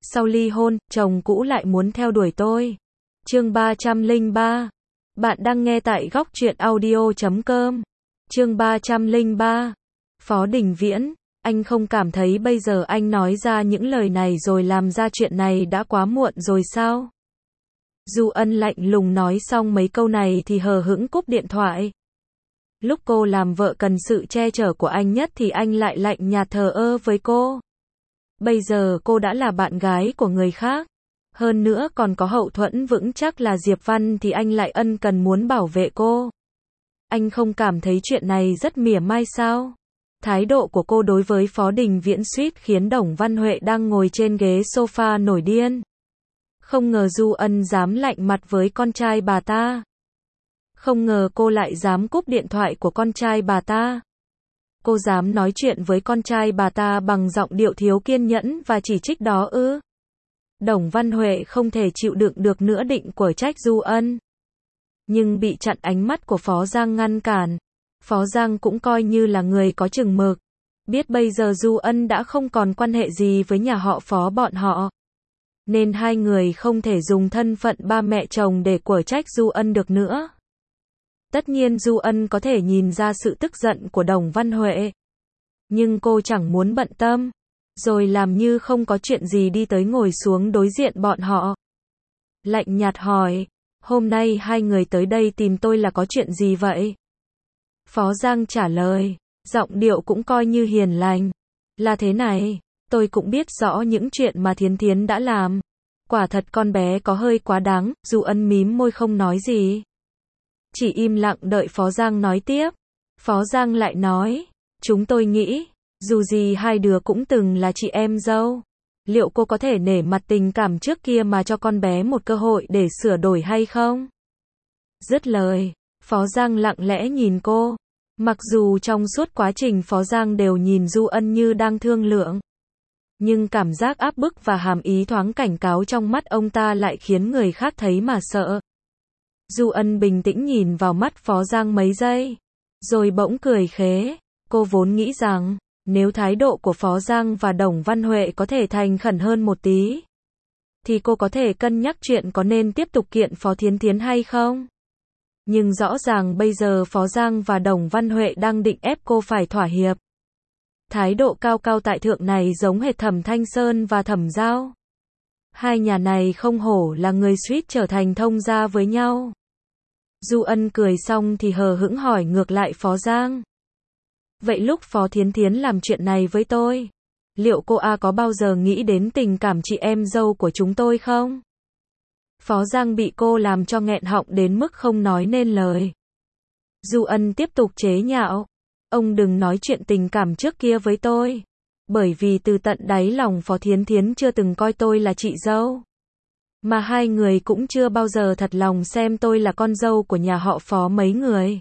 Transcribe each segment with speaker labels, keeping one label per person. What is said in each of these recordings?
Speaker 1: Sau ly hôn, chồng cũ lại muốn theo đuổi tôi. Chương 303. Bạn đang nghe tại góc truyện audio.com. Chương 303. Phó Đình Viễn, anh không cảm thấy bây giờ anh nói ra những lời này rồi làm ra chuyện này đã quá muộn rồi sao? Du Ân lạnh lùng nói xong mấy câu này thì hờ hững cúp điện thoại. Lúc cô làm vợ cần sự che chở của anh nhất thì anh lại lạnh nhạt thờ ơ với cô. Bây giờ cô đã là bạn gái của người khác. Hơn nữa còn có hậu thuẫn vững chắc là Diệp Văn thì anh lại ân cần muốn bảo vệ cô. Anh không cảm thấy chuyện này rất mỉa mai sao? Thái độ của cô đối với Phó Đình Viễn suýt khiến Đồng Văn Huệ đang ngồi trên ghế sofa nổi điên. Không ngờ Du Ân dám lạnh mặt với con trai bà ta. Không ngờ cô lại dám cúp điện thoại của con trai bà ta. Cô dám nói chuyện với con trai bà ta bằng giọng điệu thiếu kiên nhẫn và chỉ trích đó ư? Đồng Văn Huệ không thể chịu đựng được nữa định của trách Du Ân. Nhưng bị chặn ánh mắt của Phó Giang ngăn cản. Phó Giang cũng coi như là người có chừng mực. Biết bây giờ Du Ân đã không còn quan hệ gì với nhà họ Phó bọn họ. Nên hai người không thể dùng thân phận ba mẹ chồng để quở trách Du Ân được nữa. Tất nhiên Du Ân có thể nhìn ra sự tức giận của Đồng Văn Huệ. Nhưng cô chẳng muốn bận tâm. Rồi làm như không có chuyện gì đi tới ngồi xuống đối diện bọn họ. Lạnh nhạt hỏi, hôm nay hai người tới đây tìm tôi là có chuyện gì vậy? Phó Giang trả lời, giọng điệu cũng coi như hiền lành. Là thế này, tôi cũng biết rõ những chuyện mà Thiến Thiến đã làm. Quả thật con bé có hơi quá đáng. Du Ân mím môi không nói gì. Chỉ im lặng đợi Phó Giang nói tiếp. Phó Giang lại nói, chúng tôi nghĩ, dù gì hai đứa cũng từng là chị em dâu. Liệu cô có thể nể mặt tình cảm trước kia mà cho con bé một cơ hội để sửa đổi hay không? Dứt lời, Phó Giang lặng lẽ nhìn cô. Mặc dù trong suốt quá trình Phó Giang đều nhìn Du Ân như đang thương lượng. Nhưng cảm giác áp bức và hàm ý thoáng cảnh cáo trong mắt ông ta lại khiến người khác thấy mà sợ. Du Ân bình tĩnh nhìn vào mắt Phó Giang mấy giây. Rồi bỗng cười khế. Cô vốn nghĩ rằng, nếu thái độ của Phó Giang và Đồng Văn Huệ có thể thành khẩn hơn một tí, thì cô có thể cân nhắc chuyện có nên tiếp tục kiện Phó Thiến Thiến hay không. Nhưng rõ ràng bây giờ Phó Giang và Đồng Văn Huệ đang định ép cô phải thỏa hiệp. Thái độ cao cao tại thượng này giống hệt Thẩm Thanh Sơn và Thẩm Giao. Hai nhà này không hổ là người suýt trở thành thông gia với nhau. Du Ân cười xong thì hờ hững hỏi ngược lại Phó Giang. Vậy lúc Phó Thiến Thiến làm chuyện này với tôi, liệu cô có bao giờ nghĩ đến tình cảm chị em dâu của chúng tôi không? Phó Giang bị cô làm cho nghẹn họng đến mức không nói nên lời. Du Ân tiếp tục chế nhạo. Ông đừng nói chuyện tình cảm trước kia với tôi. Bởi vì từ tận đáy lòng Phó Thiến Thiến chưa từng coi tôi là chị dâu. Mà hai người cũng chưa bao giờ thật lòng xem tôi là con dâu của nhà họ Phó mấy người.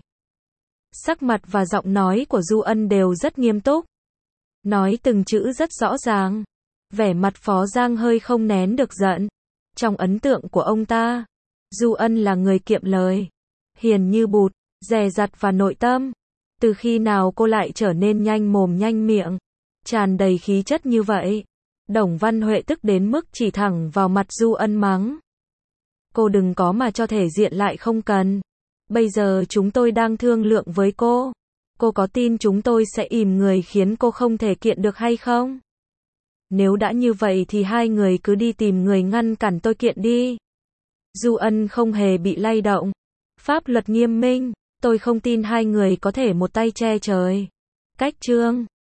Speaker 1: Sắc mặt và giọng nói của Du Ân đều rất nghiêm túc. Nói từng chữ rất rõ ràng. Vẻ mặt Phó Giang hơi không nén được giận. Trong ấn tượng của ông ta, Du Ân là người kiệm lời, hiền như bụt, dè dặt và nội tâm. Từ khi nào cô lại trở nên nhanh mồm nhanh miệng, tràn đầy khí chất như vậy? Đồng Văn Huệ tức đến mức chỉ thẳng vào mặt Du Ân mắng. Cô đừng có mà cho thể diện lại không cần. Bây giờ chúng tôi đang thương lượng với cô. Cô có tin chúng tôi sẽ ìm người khiến cô không thể kiện được hay không? Nếu đã như vậy thì hai người cứ đi tìm người ngăn cản tôi kiện đi. Du Ân không hề bị lay động. Pháp luật nghiêm minh. Tôi không tin hai người có thể một tay che trời. Cách chương